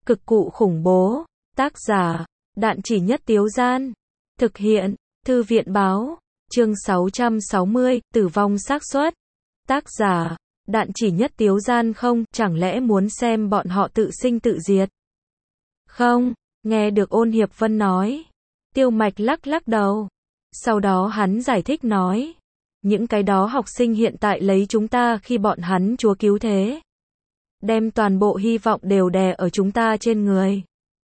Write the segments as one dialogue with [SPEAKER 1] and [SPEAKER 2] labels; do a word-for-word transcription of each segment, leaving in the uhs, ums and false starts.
[SPEAKER 1] Cực cụ khủng bố. Tác giả, Đạn Chỉ Nhất Tiếu Gian. Thực hiện, Thư viện báo. Chương sáu trăm sáu mươi, tử vong xác suất. Tác giả, Đạn Chỉ Nhất Tiếu Gian. Không, chẳng lẽ muốn xem bọn họ tự sinh tự diệt? Không, nghe được Ôn Hiệp Vân nói. Tiêu Mạch lắc lắc đầu. Sau đó hắn giải thích nói. Những cái đó học sinh hiện tại lấy chúng ta khi bọn hắn chúa cứu thế. Đem toàn bộ hy vọng đều đè ở chúng ta trên người.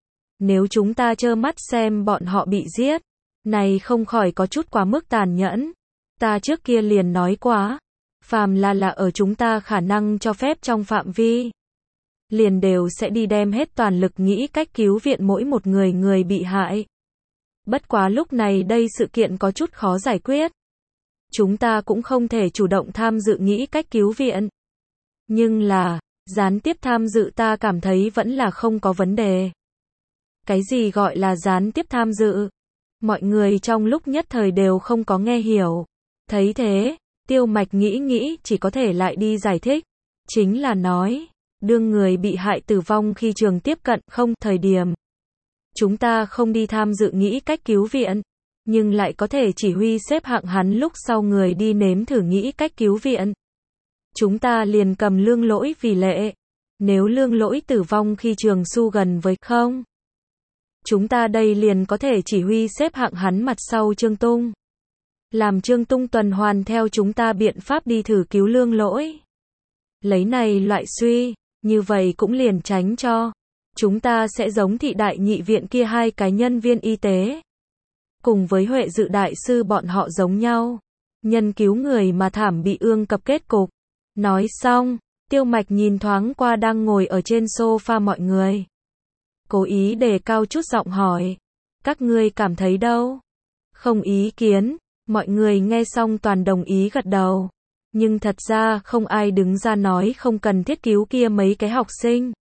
[SPEAKER 1] Nếu chúng ta trơ mắt xem bọn họ bị giết, này không khỏi có chút quá mức tàn nhẫn. Ta trước kia liền nói quá, phàm là là ở chúng ta khả năng cho phép trong phạm vi, liền đều sẽ đi đem hết toàn lực nghĩ cách cứu viện mỗi một người người bị hại. Bất quá lúc này đây sự kiện có chút khó giải quyết. Chúng ta cũng không thể chủ động tham dự nghĩ cách cứu viện. Nhưng là, gián tiếp tham dự ta cảm thấy vẫn là không có vấn đề. Cái gì gọi là gián tiếp tham dự? Mọi người trong lúc nhất thời đều không có nghe hiểu. Thấy thế, Tiêu Mạch nghĩ nghĩ chỉ có thể lại đi giải thích. Chính là nói, đương người bị hại tử vong khi trường tiếp cận không thời điểm. Chúng ta không đi tham dự nghĩ cách cứu viện, nhưng lại có thể chỉ huy xếp hạng hắn lúc sau người đi nếm thử nghĩ cách cứu viện. Chúng ta liền cầm Lương Lỗi vì lệ. Nếu Lương Lỗi tử vong khi trường su gần với không, chúng ta đây liền có thể chỉ huy xếp hạng hắn mặt sau Trương Tung. Làm Trương Tung tuần hoàn theo chúng ta biện pháp đi thử cứu Lương Lỗi. Lấy này loại suy, như vậy cũng liền tránh cho chúng ta sẽ giống thị đại nhị viện kia hai cái nhân viên y tế. Cùng với Huệ Dự đại sư bọn họ giống nhau. Nhân cứu người mà thảm bị ương cập kết cục. Nói xong, Tiêu Mạch nhìn thoáng qua đang ngồi ở trên sofa mọi người. Cố ý đề cao chút giọng hỏi. Các ngươi cảm thấy đâu? Không ý kiến. Mọi người nghe xong toàn đồng ý gật đầu. Nhưng thật ra không ai đứng ra nói không cần thiết cứu kia mấy cái học sinh.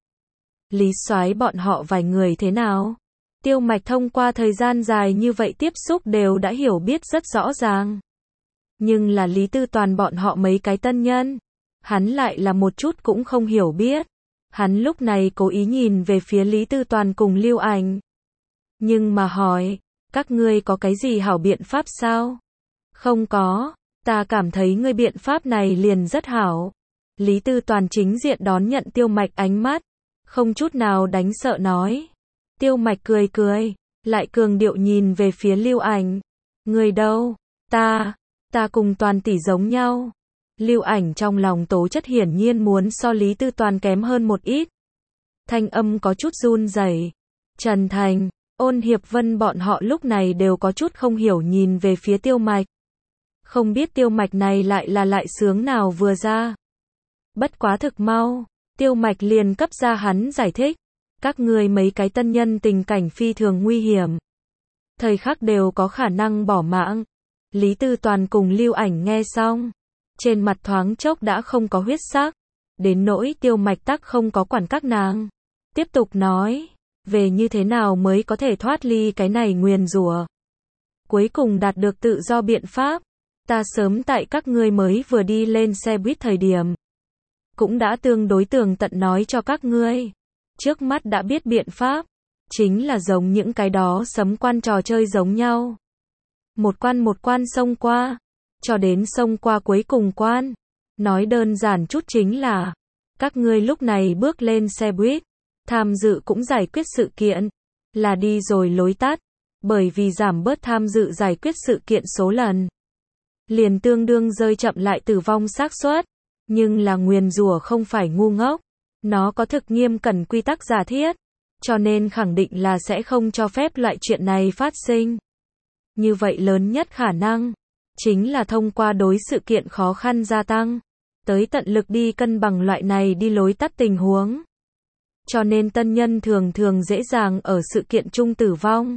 [SPEAKER 1] Lý Soái bọn họ vài người thế nào? Tiêu Mạch thông qua thời gian dài như vậy tiếp xúc đều đã hiểu biết rất rõ ràng. Nhưng là Lý Tư Toàn bọn họ mấy cái tân nhân, hắn lại là một chút cũng không hiểu biết. Hắn lúc này cố ý nhìn về phía Lý Tư Toàn cùng Lưu Ảnh. Nhưng mà hỏi, các ngươi có cái gì hảo biện pháp sao? Không có, ta cảm thấy ngươi biện pháp này liền rất hảo. Lý Tư Toàn chính diện đón nhận Tiêu Mạch ánh mắt, không chút nào đánh sợ nói. Tiêu Mạch cười cười, lại cường điệu nhìn về phía Lưu Ảnh. Người đâu? Ta, ta cùng Toàn tỷ giống nhau. Lưu Ảnh trong lòng tố chất hiển nhiên muốn so Lý Tư Toàn kém hơn một ít. Thanh âm có chút run rẩy. Trần Thành, Ôn Hiệp Vân bọn họ lúc này đều có chút không hiểu nhìn về phía Tiêu Mạch. Không biết Tiêu Mạch này lại là lại sướng nào vừa ra. Bất quá thực mau, Tiêu Mạch liền cấp ra hắn giải thích. Các ngươi mấy cái tân nhân tình cảnh phi thường nguy hiểm. Thời khắc đều có khả năng bỏ mạng. Lý Tư Toàn cùng Lưu Ảnh nghe xong. Trên mặt thoáng chốc đã không có huyết sắc. Đến nỗi Tiêu Mạch tắc không có quản các nàng. Tiếp tục nói. Về như thế nào mới có thể thoát ly cái này nguyền rủa. Cuối cùng đạt được tự do biện pháp. Ta sớm tại các ngươi mới vừa đi lên xe buýt thời điểm. Cũng đã tương đối tường tận nói cho các ngươi. Trước mắt đã biết biện pháp. Chính là giống những cái đó sấm quan trò chơi giống nhau. Một quan một quan xông qua. Cho đến xông qua cuối cùng quan. Nói đơn giản chút chính là. Các ngươi lúc này bước lên xe buýt. Tham dự cũng giải quyết sự kiện. Là đi rồi lối tắt. Bởi vì giảm bớt tham dự giải quyết sự kiện số lần. Liền tương đương rơi chậm lại tử vong xác suất. Nhưng là nguyền rủa không phải ngu ngốc. Nó có thực nghiêm cẩn quy tắc giả thiết. Cho nên khẳng định là sẽ không cho phép loại chuyện này phát sinh. Như vậy lớn nhất khả năng. Chính là thông qua đối sự kiện khó khăn gia tăng. Tới tận lực đi cân bằng loại này đi lối tắt tình huống. Cho nên tân nhân thường thường dễ dàng ở sự kiện chung tử vong.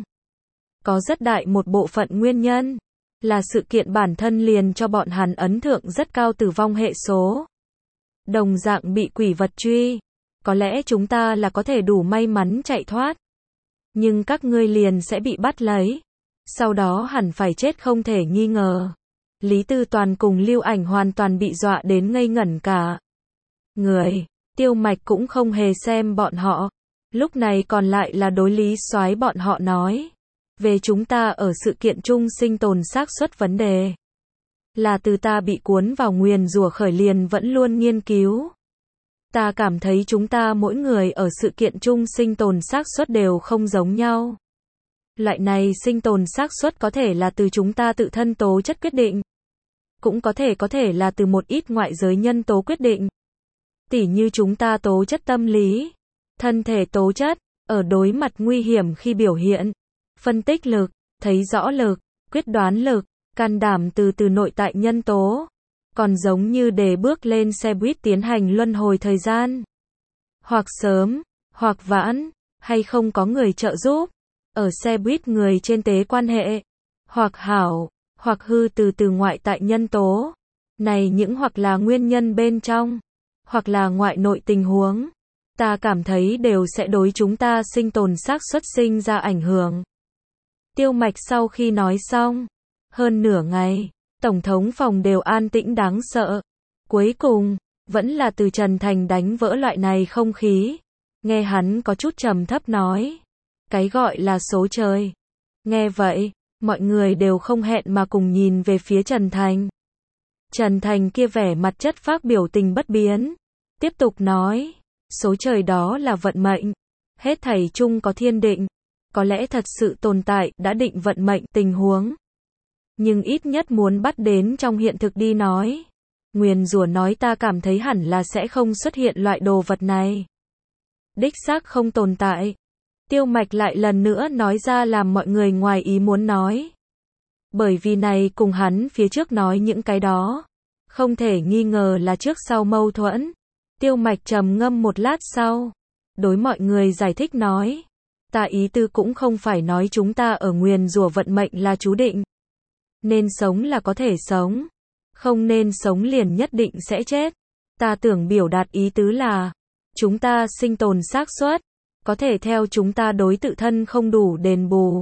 [SPEAKER 1] Có rất đại một bộ phận nguyên nhân. Là sự kiện bản thân liền cho bọn hắn ấn thượng rất cao tử vong hệ số. Đồng dạng bị quỷ vật truy. Có lẽ chúng ta là có thể đủ may mắn chạy thoát. Nhưng các ngươi liền sẽ bị bắt lấy. Sau đó hẳn phải chết không thể nghi ngờ. Lý Tư Toàn cùng Lưu Ảnh hoàn toàn bị dọa đến ngây ngẩn cả người. Tiêu Mạch cũng không hề xem bọn họ. Lúc này còn lại là đối lý soái bọn họ nói. Về chúng ta ở sự kiện chung sinh tồn xác suất vấn đề. Là từ ta bị cuốn vào nguyền rủa khởi liền vẫn luôn nghiên cứu. Ta cảm thấy chúng ta mỗi người ở sự kiện chung sinh tồn xác suất đều không giống nhau. Loại này sinh tồn xác suất có thể là từ chúng ta tự thân tố chất quyết định. Cũng có thể có thể là từ một ít ngoại giới nhân tố quyết định. Tỉ như chúng ta tố chất tâm lý, thân thể tố chất, ở đối mặt nguy hiểm khi biểu hiện, phân tích lực, thấy rõ lực, quyết đoán lực, can đảm từ từ nội tại nhân tố. Còn giống như để bước lên xe buýt tiến hành luân hồi thời gian. Hoặc sớm, hoặc vãn, hay không có người trợ giúp. Ở xe buýt người trên tế quan hệ. Hoặc hảo, hoặc hư từ từ ngoại tại nhân tố. Này những hoặc là nguyên nhân bên trong, hoặc là ngoại nội tình huống. Ta cảm thấy đều sẽ đối chúng ta sinh tồn xác suất sinh ra ảnh hưởng. Tiêu Mạch sau khi nói xong, hơn nửa ngày, Tổng thống phòng đều an tĩnh đáng sợ. Cuối cùng, vẫn là từ Trần Thành đánh vỡ loại này không khí. Nghe hắn có chút trầm thấp nói. Cái gọi là số trời. Nghe vậy, mọi người đều không hẹn mà cùng nhìn về phía Trần Thành. Trần Thành kia vẻ mặt chất phác biểu tình bất biến. Tiếp tục nói. Số trời đó là vận mệnh. Hết thảy chung có thiên định. Có lẽ thật sự tồn tại đã định vận mệnh tình huống. Nhưng ít nhất muốn bắt đến trong hiện thực đi nói. Nguyền rủa nói ta cảm thấy hẳn là sẽ không xuất hiện loại đồ vật này. Đích xác không tồn tại. Tiêu Mạch lại lần nữa nói ra làm mọi người ngoài ý muốn nói. Bởi vì này cùng hắn phía trước nói những cái đó. Không thể nghi ngờ là trước sau mâu thuẫn. Tiêu Mạch trầm ngâm một lát sau. Đối mọi người giải thích nói. Ta ý tư cũng không phải nói chúng ta ở nguyền rủa vận mệnh là chú định. Nên sống là có thể sống. Không nên sống liền nhất định sẽ chết. Ta tưởng biểu đạt ý tứ là. Chúng ta sinh tồn xác suất. Có thể theo chúng ta đối tự thân không đủ đền bù.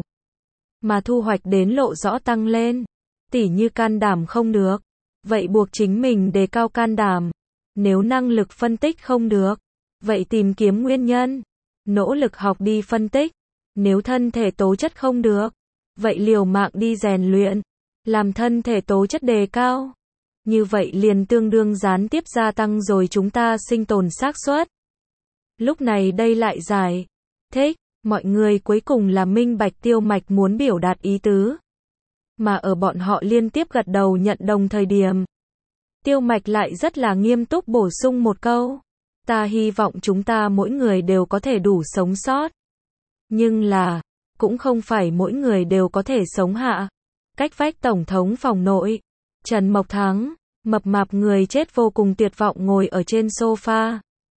[SPEAKER 1] Mà thu hoạch đến lộ rõ tăng lên. Tỉ như can đảm không được. Vậy buộc chính mình đề cao can đảm. Nếu năng lực phân tích không được. Vậy tìm kiếm nguyên nhân. Nỗ lực học đi phân tích. Nếu thân thể tố chất không được. Vậy liều mạng đi rèn luyện. Làm thân thể tố chất đề cao. Như vậy liền tương đương gián tiếp gia tăng rồi chúng ta sinh tồn xác suất. Lúc này đây lại giải thích, mọi người cuối cùng là minh bạch Tiêu Mạch muốn biểu đạt ý tứ. Mà ở bọn họ liên tiếp gật đầu nhận đồng thời điểm. Tiêu Mạch lại rất là nghiêm túc bổ sung một câu. Ta hy vọng chúng ta mỗi người đều có thể đủ sống sót. Nhưng là, cũng không phải mỗi người đều có thể sống hạ. Cách vách Tổng thống phòng nội. Trần Mộc Thắng, mập mạp người chết vô cùng tuyệt vọng ngồi ở trên sofa.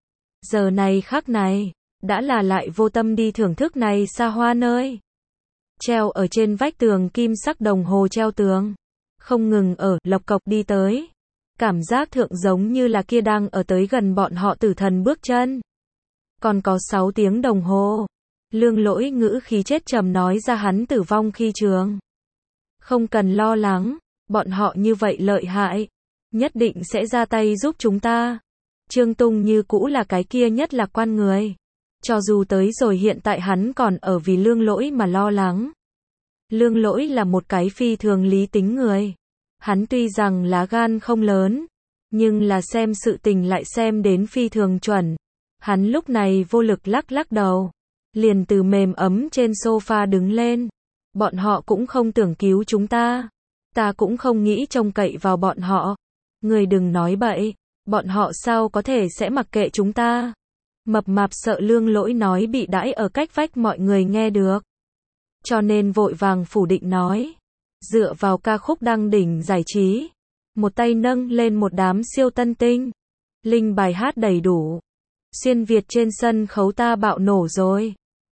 [SPEAKER 1] Giờ này khắc này, đã là lại vô tâm đi thưởng thức này xa hoa nơi. Treo ở trên vách tường kim sắc đồng hồ treo tường. Không ngừng ở, lộc cộc đi tới. Cảm giác thượng giống như là kia đang ở tới gần bọn họ tử thần bước chân. Còn có sáu tiếng đồng hồ. Lương Lỗi ngữ khí chết trầm nói ra hắn tử vong khi trường. Không cần lo lắng, bọn họ như vậy lợi hại. Nhất định sẽ ra tay giúp chúng ta. Trương Tung như cũ là cái kia nhất lạc quan người. Cho dù tới rồi hiện tại hắn còn ở vì Lương Lỗi mà lo lắng. Lương Lỗi là một cái phi thường lý tính người. Hắn tuy rằng lá gan không lớn, nhưng là xem sự tình lại xem đến phi thường chuẩn. Hắn lúc này vô lực lắc lắc đầu. Liền từ mềm ấm trên sofa đứng lên. Bọn họ cũng không tưởng cứu chúng ta. Ta cũng không nghĩ trông cậy vào bọn họ. Người đừng nói bậy. Bọn họ sao có thể sẽ mặc kệ chúng ta. Mập mạp sợ Lương Lỗi nói bị đãi ở cách vách mọi người nghe được. Cho nên vội vàng phủ định nói. Dựa vào ca khúc đăng đỉnh giải trí. Một tay nâng lên một đám siêu tân tinh. Linh bài hát đầy đủ. Xuyên Việt trên sân khấu ta bạo nổ rồi.